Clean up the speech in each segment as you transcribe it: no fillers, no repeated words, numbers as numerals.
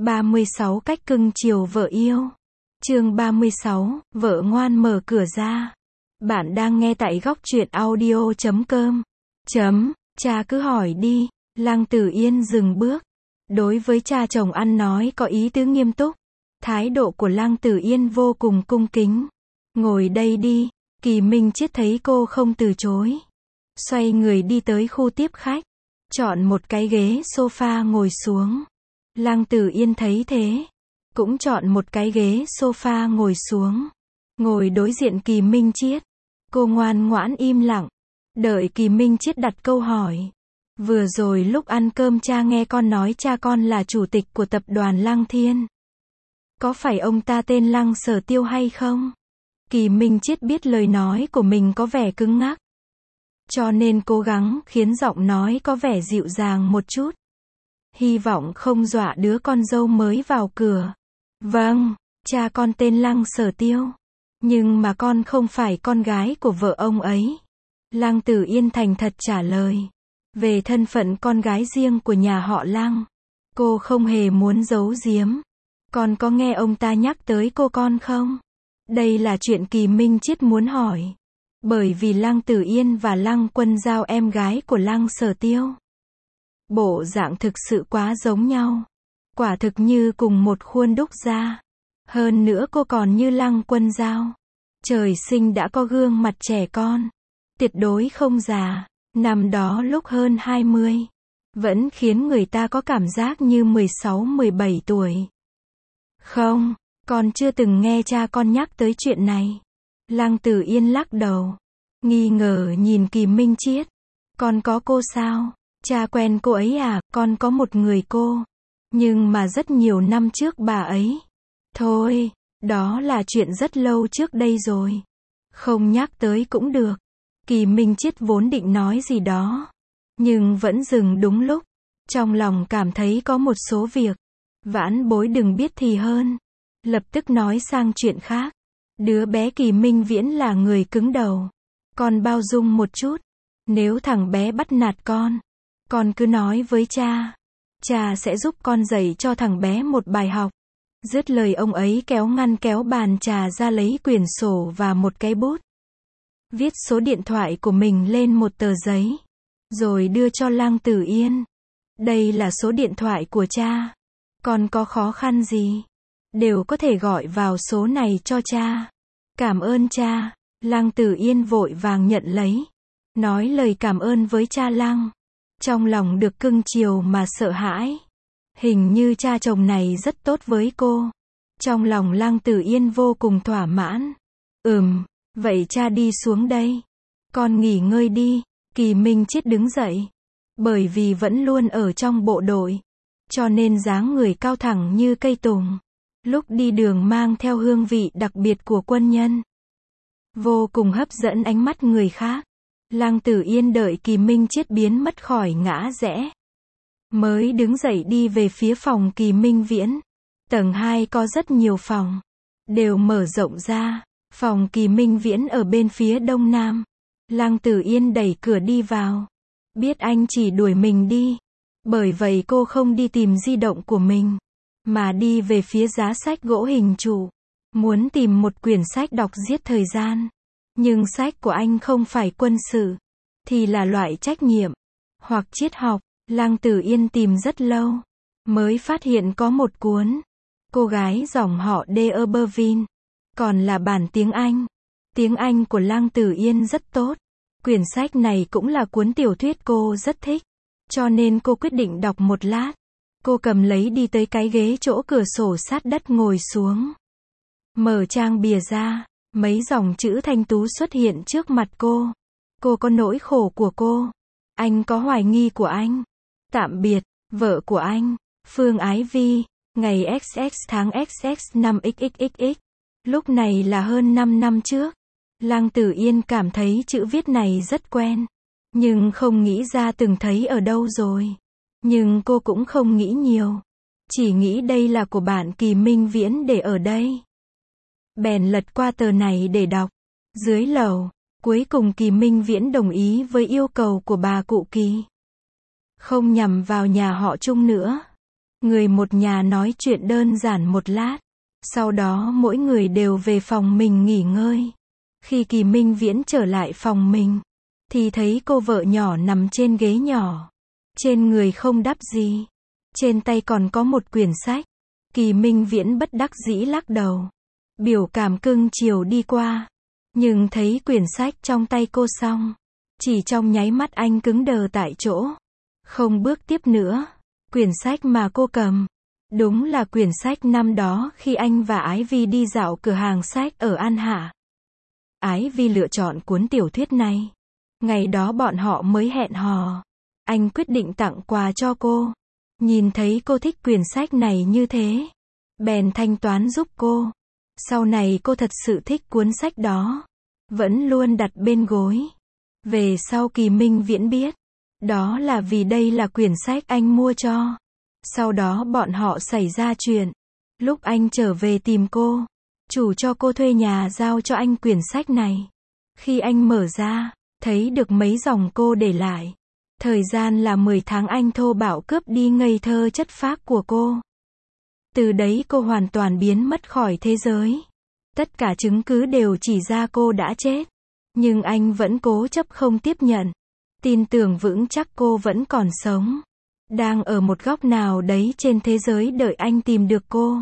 36 cách cưng chiều vợ yêu. Chương 36, vợ ngoan mở cửa ra. Bạn đang nghe tại góc truyện audio.com. Cha cứ hỏi đi. Lăng Tử Yên dừng bước. Đối với cha chồng ăn nói có ý tứ nghiêm túc. Thái độ của Lăng Tử Yên vô cùng cung kính. Ngồi đây đi. Kỳ Minh Chiết thấy cô không từ chối. Xoay người đi tới khu tiếp khách. Chọn một cái ghế sofa ngồi xuống. Lăng Tử Yên thấy thế. Cũng chọn một cái ghế sofa ngồi xuống. Ngồi đối diện Kỳ Minh Chiết. Cô ngoan ngoãn im lặng. Đợi Kỳ Minh Chiết đặt câu hỏi. Vừa rồi lúc ăn cơm cha nghe con nói cha con là chủ tịch của tập đoàn Lăng Thiên. Có phải ông ta tên Lăng Sở Tiêu hay không? Kỳ Minh Chiết biết lời nói của mình có vẻ cứng ngắc. Cho nên cố gắng khiến giọng nói có vẻ dịu dàng một chút. Hy vọng không dọa đứa con dâu mới vào cửa. Vâng, cha con tên Lăng Sở Tiêu. Nhưng mà con không phải con gái của vợ ông ấy. Lăng Tử Yên thành thật trả lời. Về thân phận con gái riêng của nhà họ Lăng, cô không hề muốn giấu giếm. Con có nghe ông ta nhắc tới cô con không? Đây là chuyện Kỳ Minh Chiết muốn hỏi. Bởi vì Lăng Tử Yên và Lăng Quân Giao em gái của Lăng Sở Tiêu. Bộ dạng thực sự quá giống nhau. Quả thực như cùng một khuôn đúc ra. Hơn nữa cô còn như Lăng Quân Giao. Trời sinh đã có gương mặt trẻ con. Tuyệt đối không già. Năm đó lúc hơn 20. Vẫn khiến người ta có cảm giác như 16-17 tuổi. Không, con chưa từng nghe cha con nhắc tới chuyện này. Lăng Tử Yên lắc đầu. Nghi ngờ nhìn Kỳ Minh Chiết. Con có cô sao? Cha quen cô ấy à? Con có một người cô. Nhưng mà rất nhiều năm trước bà ấy. Thôi, đó là chuyện rất lâu trước đây rồi. Không nhắc tới cũng được. Kỳ Minh Chiết vốn định nói gì đó. Nhưng vẫn dừng đúng lúc. Trong lòng cảm thấy có một số việc. Vãn bối đừng biết thì hơn. Lập tức nói sang chuyện khác. Đứa bé Kỳ Minh Viễn là người cứng đầu. Con bao dung một chút. Nếu thằng bé bắt nạt con cứ nói với cha. Cha sẽ giúp con dạy cho thằng bé một bài học. Dứt lời ông ấy kéo bàn trà ra lấy quyển sổ và một cái bút. Viết số điện thoại của mình lên một tờ giấy. Rồi đưa cho Lăng Tử Yên. Đây là số điện thoại của cha. Con có khó khăn gì? Đều có thể gọi vào số này cho cha. Cảm ơn cha. Lăng Tử Yên vội vàng nhận lấy. Nói lời cảm ơn với cha Lăng. Trong lòng được cưng chiều mà sợ hãi. Hình như cha chồng này rất tốt với cô. Trong lòng Lăng Tử Yên vô cùng thỏa mãn. Vậy cha đi xuống đây. Con nghỉ ngơi đi. Kỳ Minh Chiết đứng dậy. Bởi vì vẫn luôn ở trong bộ đội. Cho nên dáng người cao thẳng như cây tùng. Lúc đi đường mang theo hương vị đặc biệt của quân nhân. Vô cùng hấp dẫn ánh mắt người khác. Lăng Tử Yên đợi Kỳ Minh Chiết biến mất khỏi ngã rẽ. Mới đứng dậy đi về phía phòng Kỳ Minh Viễn. Tầng 2 có rất nhiều phòng. Đều mở rộng ra. Phòng Kỳ Minh Viễn ở bên phía đông nam. Lăng Tử Yên đẩy cửa đi vào. Biết anh chỉ đuổi mình đi. Bởi vậy cô không đi tìm di động của mình. Mà đi về phía giá sách gỗ hình trụ. Muốn tìm một quyển sách đọc giết thời gian. Nhưng sách của anh không phải quân sự. Thì là loại trách nhiệm. Hoặc triết học. Lăng Tử Yên tìm rất lâu. Mới phát hiện có một cuốn. Cô gái dòng họ D'Urberville. Còn là bản tiếng Anh. Tiếng Anh của Lăng Tử Yên rất tốt. Quyển sách này cũng là cuốn tiểu thuyết cô rất thích. Cho nên cô quyết định đọc một lát. Cô cầm lấy đi tới cái ghế chỗ cửa sổ sát đất ngồi xuống. Mở trang bìa ra. Mấy dòng chữ thanh tú xuất hiện trước mặt cô. Cô có nỗi khổ của cô. Anh có hoài nghi của anh. Tạm biệt, vợ của anh. Phương Ái Vi. Ngày XX tháng XX năm XXXX. Lúc này là hơn 5 năm trước. Lăng Tử Yên cảm thấy chữ viết này rất quen. Nhưng không nghĩ ra từng thấy ở đâu rồi. Nhưng cô cũng không nghĩ nhiều. Chỉ nghĩ đây là của bạn Kỳ Minh Viễn để ở đây. Bèn lật qua tờ này để đọc. Dưới lầu, cuối cùng Kỳ Minh Viễn đồng ý với yêu cầu của bà cụ Kỳ. Không nhằm vào nhà họ Trung nữa. Người một nhà nói chuyện đơn giản một lát. Sau đó mỗi người đều về phòng mình nghỉ ngơi. Khi Kỳ Minh Viễn trở lại phòng mình, thì thấy cô vợ nhỏ nằm trên ghế nhỏ. Trên người không đắp gì. Trên tay còn có một quyển sách. Kỳ Minh Viễn bất đắc dĩ lắc đầu. Biểu cảm cưng chiều đi qua. Nhưng thấy quyển sách trong tay cô xong. Chỉ trong nháy mắt anh cứng đờ tại chỗ. Không bước tiếp nữa. Quyển sách mà cô cầm. Đúng là quyển sách năm đó khi anh và Ái Vi đi dạo cửa hàng sách ở An Hạ. Ái Vi lựa chọn cuốn tiểu thuyết này. Ngày đó bọn họ mới hẹn hò. Anh quyết định tặng quà cho cô. Nhìn thấy cô thích quyển sách này như thế. Bèn thanh toán giúp cô. Sau này cô thật sự thích cuốn sách đó. Vẫn luôn đặt bên gối. Về sau Kỳ Minh Viễn biết. Đó là vì đây là quyển sách anh mua cho. Sau đó bọn họ xảy ra chuyện. Lúc anh trở về tìm cô, chủ cho cô thuê nhà giao cho anh quyển sách này. Khi anh mở ra, thấy được mấy dòng cô để lại. Thời gian là 10 tháng anh thô bạo cướp đi ngây thơ chất phác của cô. Từ đấy cô hoàn toàn biến mất khỏi thế giới. Tất cả chứng cứ đều chỉ ra cô đã chết. Nhưng anh vẫn cố chấp không tiếp nhận. Tin tưởng vững chắc cô vẫn còn sống. Đang ở một góc nào đấy trên thế giới đợi anh tìm được cô.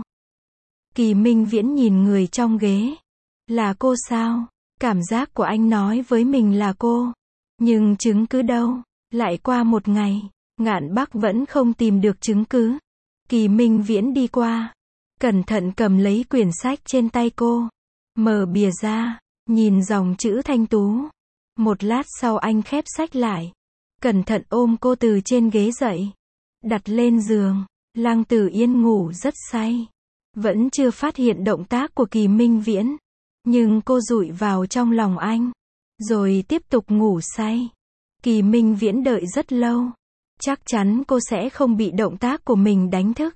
Kỳ Minh Viễn nhìn người trong ghế. Là cô sao? Cảm giác của anh nói với mình là cô. Nhưng chứng cứ đâu? Lại qua một ngày, Ngạn Bắc vẫn không tìm được chứng cứ. Kỳ Minh Viễn đi qua. Cẩn thận cầm lấy quyển sách trên tay cô. Mở bìa ra, nhìn dòng chữ thanh tú. Một lát sau anh khép sách lại. Cẩn thận ôm cô từ trên ghế dậy. Đặt lên giường. Lăng Tử Yên ngủ rất say. Vẫn chưa phát hiện động tác của Kỳ Minh Viễn. Nhưng cô dụi vào trong lòng anh. Rồi tiếp tục ngủ say. Kỳ Minh Viễn đợi rất lâu. Chắc chắn cô sẽ không bị động tác của mình đánh thức.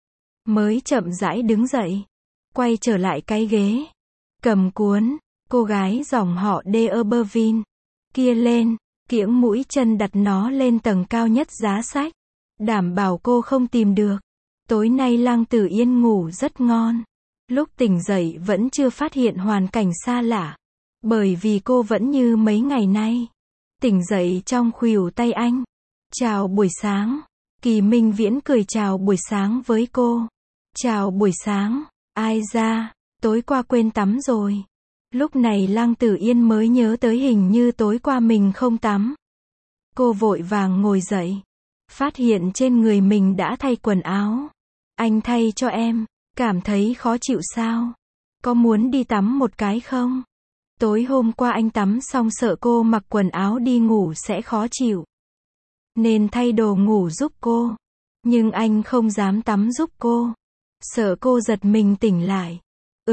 Mới chậm rãi đứng dậy. Quay trở lại cái ghế. Cầm cuốn, cô gái dòng họ De Obervin kia lên. Kiễng mũi chân đặt nó lên tầng cao nhất giá sách. Đảm bảo cô không tìm được. Tối nay Lăng Tử Yên ngủ rất ngon. Lúc tỉnh dậy vẫn chưa phát hiện hoàn cảnh xa lạ. Bởi vì cô vẫn như mấy ngày nay. Tỉnh dậy trong khuỷu tay anh. Chào buổi sáng. Kỳ Minh Viễn cười chào buổi sáng với cô. Chào buổi sáng. Ai ra, tối qua quên tắm rồi. Lúc này Lăng Tử Yên mới nhớ tới hình như tối qua mình không tắm. Cô vội vàng ngồi dậy. Phát hiện trên người mình đã thay quần áo. Anh thay cho em. Cảm thấy khó chịu sao? Có muốn đi tắm một cái không? Tối hôm qua anh tắm xong sợ cô mặc quần áo đi ngủ sẽ khó chịu. Nên thay đồ ngủ giúp cô. Nhưng anh không dám tắm giúp cô. Sợ cô giật mình tỉnh lại.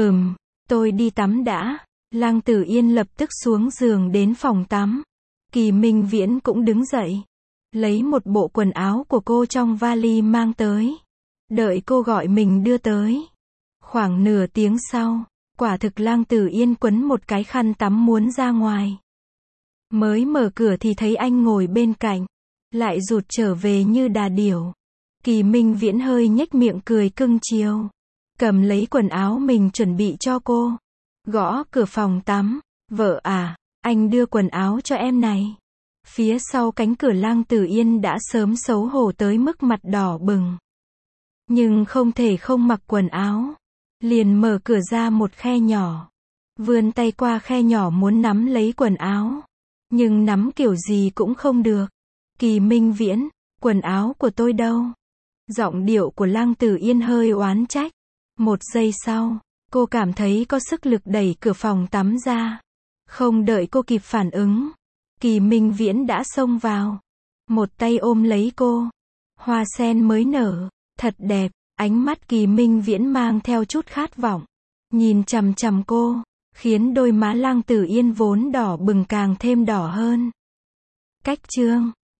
Tôi đi tắm đã. Lăng Tử Yên lập tức xuống giường đến phòng tắm. Kỳ Minh Viễn cũng đứng dậy. Lấy một bộ quần áo của cô trong vali mang tới. Đợi cô gọi mình đưa tới. Khoảng nửa tiếng sau, quả thực Lăng Tử Yên quấn một cái khăn tắm muốn ra ngoài. Mới mở cửa thì thấy anh ngồi bên cạnh. Lại rụt trở về như đà điểu. Kỳ Minh Viễn hơi nhếch miệng cười cưng chiều. Cầm lấy quần áo mình chuẩn bị cho cô. Gõ cửa phòng tắm. Vợ à, anh đưa quần áo cho em này. Phía sau cánh cửa Lăng Tử Yên đã sớm xấu hổ tới mức mặt đỏ bừng. Nhưng không thể không mặc quần áo. Liền mở cửa ra một khe nhỏ. Vươn tay qua khe nhỏ muốn nắm lấy quần áo. Nhưng nắm kiểu gì cũng không được. Kỳ Minh Viễn, quần áo của tôi đâu? Giọng điệu của Lăng Tử Yên hơi oán trách. Một giây sau, cô cảm thấy có sức lực đẩy cửa phòng tắm ra. Không đợi cô kịp phản ứng. Kỳ Minh Viễn đã xông vào. Một tay ôm lấy cô. Hoa sen mới nở. Thật đẹp. Ánh mắt Kỳ Minh Viễn mang theo chút khát vọng. Nhìn chằm chằm cô. Khiến đôi má Lăng Tử Yên vốn đỏ bừng càng thêm đỏ hơn. Cách chương